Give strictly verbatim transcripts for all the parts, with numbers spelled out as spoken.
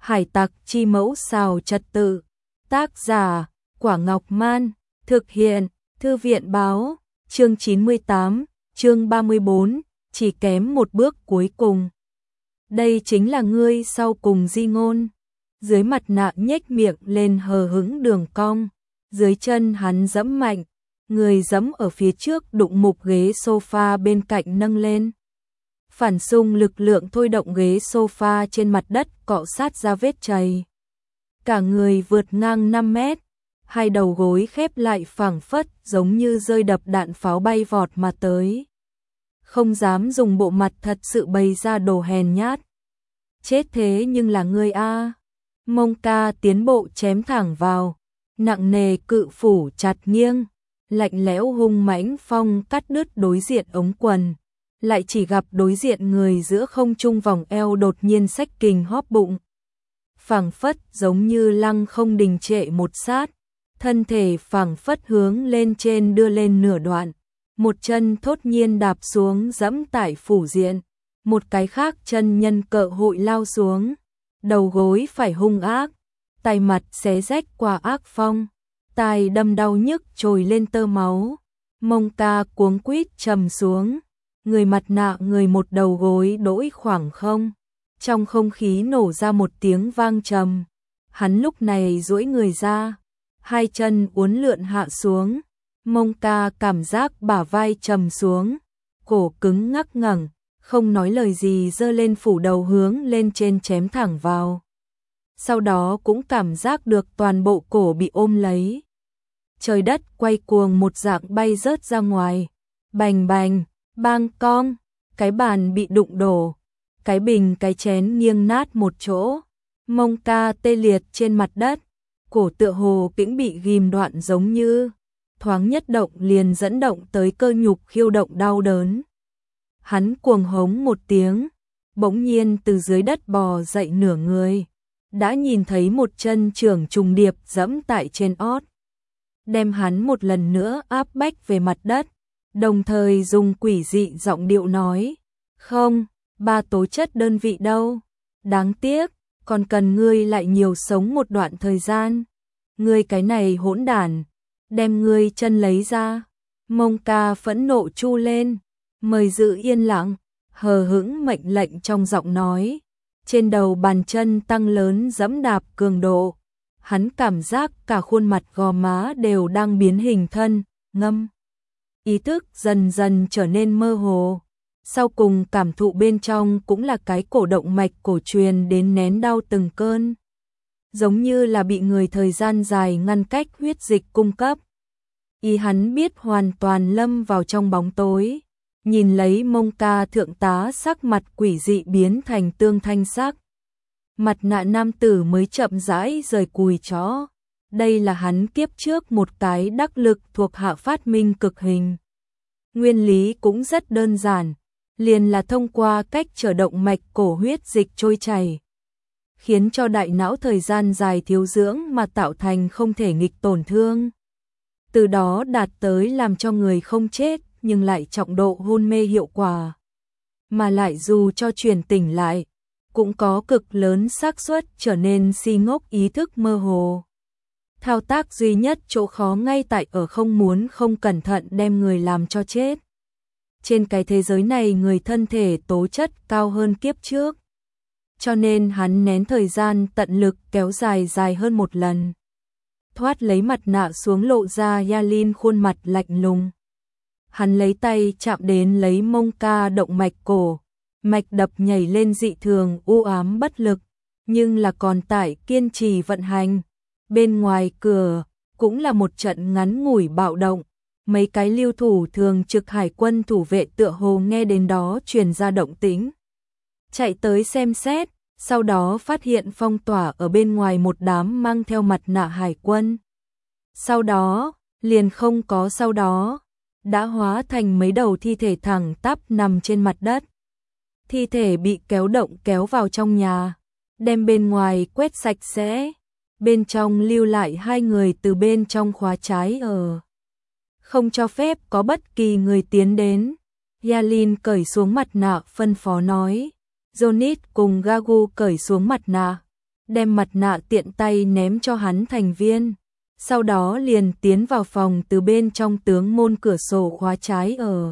Hải tặc chi mẫu xào trật tự. Tác giả, Quả Ngọc Man. Thực hiện, Thư viện báo. Chương chín mươi tám, chương ba mươi bốn, chỉ kém một bước cuối cùng. Đây chính là ngươi sau cùng di ngôn. Dưới mặt nạ nhếch miệng lên hờ hững đường cong. Dưới chân hắn giẫm mạnh. Người giẫm ở phía trước đụng mục ghế sofa bên cạnh nâng lên. Phản xung lực lượng thôi động ghế sofa trên mặt đất cọ sát ra vết chày. Cả người vượt ngang năm mét. Hai đầu gối khép lại phảng phất giống như rơi đập đạn pháo bay vọt mà tới. Không dám dùng bộ mặt thật sự bày ra đồ hèn nhát. Chết thế nhưng là ngươi a. Mông ca tiến bộ chém thẳng vào. Nặng nề cự phủ chặt nghiêng. Lạnh lẽo hung mãnh phong cắt đứt đối diện ống quần. Lại chỉ gặp đối diện người giữa không trung vòng eo đột nhiên xách kình hóp bụng. Phảng phất giống như lăng không đình trệ một sát. Thân thể phảng phất hướng lên trên đưa lên nửa đoạn. Một chân thốt nhiên đạp xuống giẫm tại phủ diện. Một cái khác chân nhân cợ hội lao xuống. Đầu gối phải hung ác. Tay mặt xé rách qua ác phong. Tai đâm đau nhức trồi lên tơ máu. Mông ca cuống quýt trầm xuống. Người mặt nạ người một đầu gối đỗi khoảng không. Trong không khí nổ ra một tiếng vang trầm. Hắn lúc này duỗi người ra. Hai chân uốn lượn hạ xuống. Mông ca cảm giác bả vai trầm xuống. Cổ cứng ngắc ngẩng. Không nói lời gì giơ lên phủ đầu hướng lên trên chém thẳng vào. Sau đó cũng cảm giác được toàn bộ cổ bị ôm lấy. Trời đất quay cuồng một dạng bay rớt ra ngoài. Bành bành, bang cong, cái bàn bị đụng đổ. Cái bình cái chén nghiêng nát một chỗ. Mông ca tê liệt trên mặt đất. Cổ tựa hồ cũng bị ghim đoạn giống như. Thoáng nhất động liền dẫn động tới cơ nhục khiêu động đau đớn. Hắn cuồng hống một tiếng. Bỗng nhiên từ dưới đất bò dậy nửa người. Đã nhìn thấy một chân trưởng trùng điệp giẫm tại trên ót. Đem hắn một lần nữa áp bách về mặt đất. Đồng thời dùng quỷ dị giọng điệu nói. Không, ba tố chất đơn vị đâu. Đáng tiếc, còn cần ngươi lại nhiều sống một đoạn thời gian. Ngươi cái này hỗn đản, đem ngươi chân lấy ra. Mông ca phẫn nộ chu lên. Mời giữ yên lặng, hờ hững mệnh lệnh trong giọng nói. Trên đầu bàn chân tăng lớn giẫm đạp cường độ. Hắn cảm giác cả khuôn mặt gò má đều đang biến hình thân, ngâm. Ý thức dần dần trở nên mơ hồ. Sau cùng cảm thụ bên trong cũng là cái cổ động mạch cổ truyền đến nén đau từng cơn. Giống như là bị người thời gian dài ngăn cách huyết dịch cung cấp. Ý hắn biết hoàn toàn lâm vào trong bóng tối. Nhìn lấy mông ca thượng tá sắc mặt quỷ dị biến thành tương thanh sắc. Mặt nạ nam tử mới chậm rãi rời cùi chó. Đây là hắn kiếp trước một cái đắc lực thuộc hạ phát minh cực hình. Nguyên lý cũng rất đơn giản. Liền là thông qua cách trở động mạch cổ huyết dịch trôi chảy. Khiến cho đại não thời gian dài thiếu dưỡng mà tạo thành không thể nghịch tổn thương. Từ đó đạt tới làm cho người không chết nhưng lại trọng độ hôn mê hiệu quả. Mà lại dù cho truyền tỉnh lại, cũng có cực lớn xác suất trở nên si ngốc ý thức mơ hồ. Thao tác duy nhất chỗ khó ngay tại ở không muốn không cẩn thận đem người làm cho chết. Trên cái thế giới này người thân thể tố chất cao hơn kiếp trước. Cho nên hắn nén thời gian tận lực kéo dài dài hơn một lần. Thoát lấy mặt nạ xuống lộ ra Yalin khuôn mặt lạnh lùng. Hắn lấy tay chạm đến lấy mông ca động mạch cổ. Mạch đập nhảy lên dị thường u ám bất lực. Nhưng là còn tại kiên trì vận hành. Bên ngoài cửa cũng là một trận ngắn ngủi bạo động. Mấy cái lưu thủ thường trực hải quân thủ vệ tựa hồ nghe đến đó truyền ra động tĩnh. Chạy tới xem xét. Sau đó phát hiện phong tỏa ở bên ngoài một đám mang theo mặt nạ hải quân. Sau đó, liền không có sau đó, đã hóa thành mấy đầu thi thể thẳng tắp nằm trên mặt đất. Thi thể bị kéo động kéo vào trong nhà, đem bên ngoài quét sạch sẽ, bên trong lưu lại hai người từ bên trong khóa trái ở. Không cho phép có bất kỳ người tiến đến. Yalin cởi xuống mặt nạ phân phó nói. Johnny cùng Gagu cởi xuống mặt nạ. đem mặt nạ tiện tay ném cho hắn thành viên. Sau đó liền tiến vào phòng từ bên trong tướng môn cửa sổ khóa trái ở.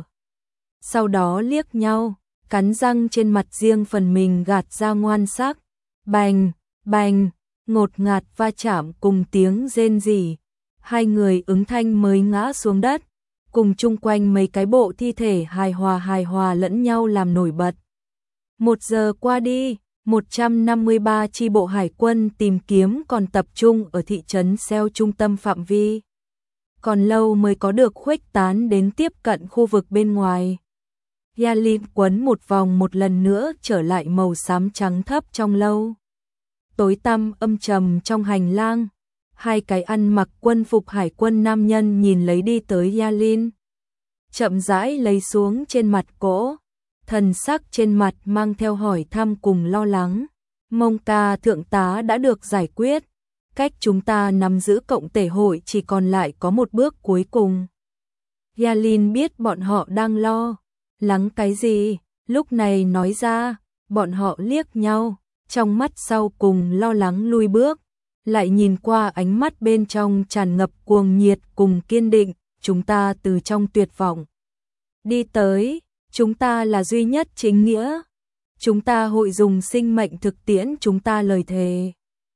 Sau đó liếc nhau, cắn răng trên mặt riêng phần mình gạt ra ngoan sắc. Bành, bành, ngột ngạt va chạm cùng tiếng rên rỉ. Hai người ứng thanh mới ngã xuống đất, cùng chung quanh mấy cái bộ thi thể hài hòa hài hòa lẫn nhau làm nổi bật. Một giờ qua đi, một trăm năm mươi ba chi bộ hải quân tìm kiếm còn tập trung ở thị trấn Seo trung tâm phạm vi. Còn lâu mới có được khuếch tán đến tiếp cận khu vực bên ngoài. Yalin quấn một vòng một lần nữa trở lại màu xám trắng thấp trong lâu. Tối tăm âm trầm trong hành lang, hai cái ăn mặc quân phục hải quân nam nhân nhìn lấy đi tới Yalin. Chậm rãi lấy xuống trên mặt cỗ, thần sắc trên mặt mang theo hỏi thăm cùng lo lắng. Mông ca thượng tá đã được giải quyết, cách chúng ta nắm giữ cộng tể hội chỉ còn lại có một bước cuối cùng. Yalin biết bọn họ đang lo lắng cái gì, lúc này nói ra, bọn họ liếc nhau, trong mắt sau cùng lo lắng lui bước, lại nhìn qua ánh mắt bên trong tràn ngập cuồng nhiệt cùng kiên định, chúng ta từ trong tuyệt vọng đi tới, chúng ta là duy nhất chính nghĩa, chúng ta hội dùng sinh mệnh thực tiễn chúng ta lời thề.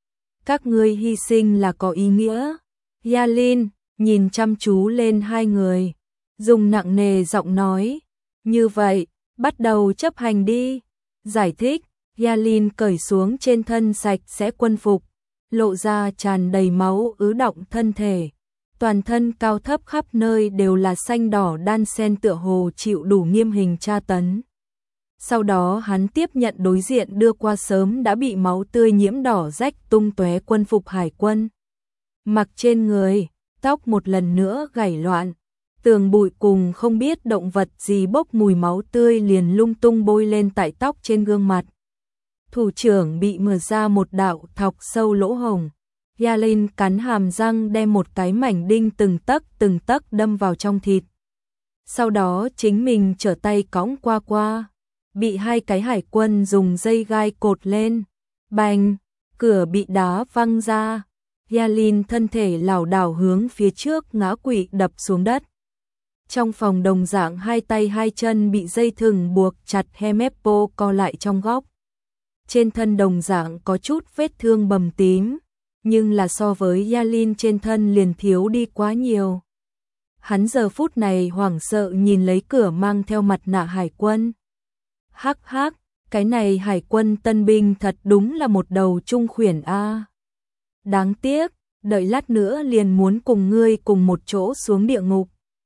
Các ngươi hy sinh là có ý nghĩa. Yalin nhìn chăm chú lên hai người, dùng nặng nề giọng nói, như vậy, bắt đầu chấp hành đi. Giải thích, Yalin cởi xuống trên thân sạch sẽ quân phục, lộ ra tràn đầy máu ứ đọng thân thể. Toàn thân cao thấp khắp nơi đều là xanh đỏ đan xen tựa hồ chịu đủ nghiêm hình tra tấn. Sau đó hắn tiếp nhận đối diện đưa qua sớm đã bị máu tươi nhiễm đỏ rách tung tóe quân phục hải quân. Mặc trên người, tóc một lần nữa gảy loạn, tường bụi cùng không biết động vật gì bốc mùi máu tươi liền lung tung bôi lên tại tóc trên gương mặt. Thủ trưởng bị mở ra một đạo thọc sâu lỗ hổng. Yalin cắn hàm răng đem một cái mảnh đinh từng tấc từng tấc đâm vào trong thịt. Sau đó chính mình trở tay cõng qua qua, bị hai cái hải quân dùng dây gai cột lên. Bành, cửa bị đá văng ra. Yalin thân thể lảo đảo hướng phía trước ngã quỵ đập xuống đất. Trong phòng đồng dạng hai tay hai chân bị dây thừng buộc chặt, Hemeppo co lại trong góc. Trên thân đồng dạng có chút vết thương bầm tím, nhưng là so với Yalin trên thân liền thiếu đi quá nhiều. Hắn giờ phút này hoảng sợ nhìn lấy cửa mang theo mặt nạ hải quân. Hắc hắc, cái này hải quân tân binh thật đúng là một đầu trung khuyển a. Đáng tiếc, đợi lát nữa liền muốn cùng ngươi cùng một chỗ xuống địa ngục.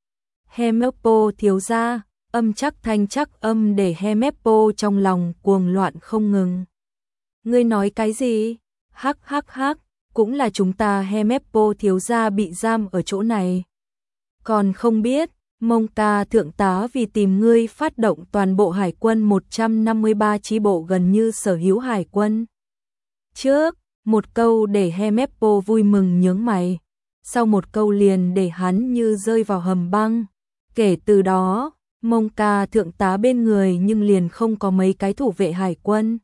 Hemeppo thiếu gia, âm chắc thanh chắc âm để Hemeppo trong lòng cuồng loạn không ngừng. Ngươi nói cái gì? Hắc hắc hắc, cũng là chúng ta Hemeppo thiếu gia bị giam ở chỗ này. Còn không biết, Mông ca thượng tá vì tìm ngươi phát động toàn bộ hải quân một trăm năm mươi ba chi bộ gần như sở hữu hải quân. Trước, một câu để Hemeppo vui mừng nhướng mày, sau một câu liền để hắn như rơi vào hầm băng. Kể từ đó, Mông ca thượng tá bên người nhưng liền không có mấy cái thủ vệ hải quân.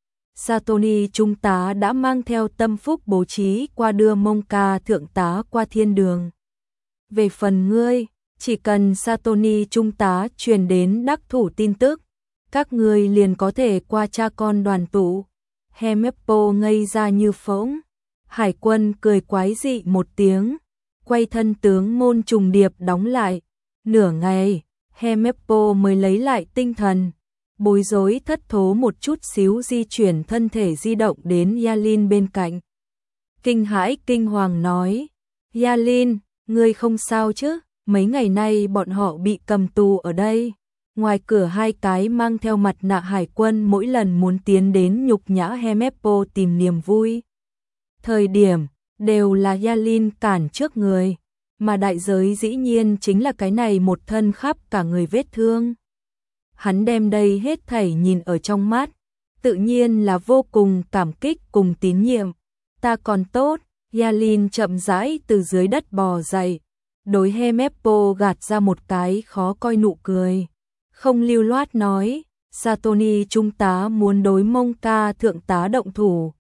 Satoni trung tá đã mang theo tâm phúc bố trí qua đưa Mông ca thượng tá qua thiên đường. Về phần ngươi, chỉ cần Satoni trung tá truyền đến đắc thủ tin tức, các ngươi liền có thể qua cha con đoàn tụ. Hemeppo ngây ra như phỗng. Hải quân cười quái dị một tiếng, quay thân tướng môn trùng điệp đóng lại. Nửa ngày, Hemeppo mới lấy lại tinh thần, bối rối thất thố một chút xíu di chuyển thân thể di động đến Yalin bên cạnh. Kinh hãi kinh hoàng nói, Yalin, ngươi không sao chứ? Mấy ngày nay bọn họ bị cầm tù ở đây. Ngoài cửa hai cái mang theo mặt nạ hải quân mỗi lần muốn tiến đến nhục nhã Hemeppo tìm niềm vui. Thời điểm, đều là Yalin cản trước người, mà đại giới dĩ nhiên chính là cái này một thân khắp cả người vết thương. Hắn đem đây hết thảy nhìn ở trong mắt, tự nhiên là vô cùng cảm kích cùng tín nhiệm. Ta còn tốt, Yalin chậm rãi từ dưới đất bò dậy, đối Hemeppo gạt ra một cái khó coi nụ cười. Không lưu loát nói, Satoni trung tá muốn đối Mông ca thượng tá động thủ.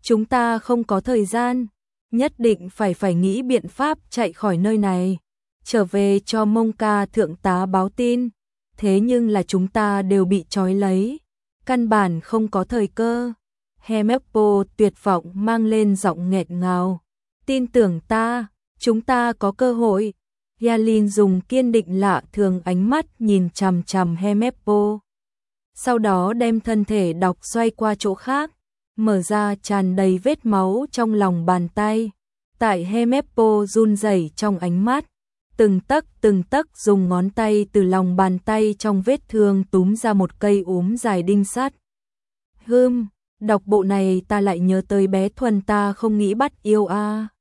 chúng ta không có thời gian, nhất định phải phải nghĩ biện pháp chạy khỏi nơi này, trở về cho Mông Ca thượng tá báo tin, thế nhưng là chúng ta đều bị trói lấy, căn bản không có thời cơ. Hemeppo tuyệt vọng mang lên giọng nghẹt ngào, tin tưởng ta, chúng ta có cơ hội. Yalin dùng kiên định lạ thường ánh mắt nhìn chằm chằm Hemeppo, sau đó đem thân thể đọc xoay qua chỗ khác, mở ra tràn đầy vết máu trong lòng bàn tay. Tại Hemeppo run rẩy trong ánh mắt, từng tấc từng tấc dùng ngón tay từ lòng bàn tay trong vết thương túm ra một cây úm dài đinh sắt. Hừm, đọc bộ này ta lại nhớ tới bé Thuần ta không nghĩ bắt yêu a. À.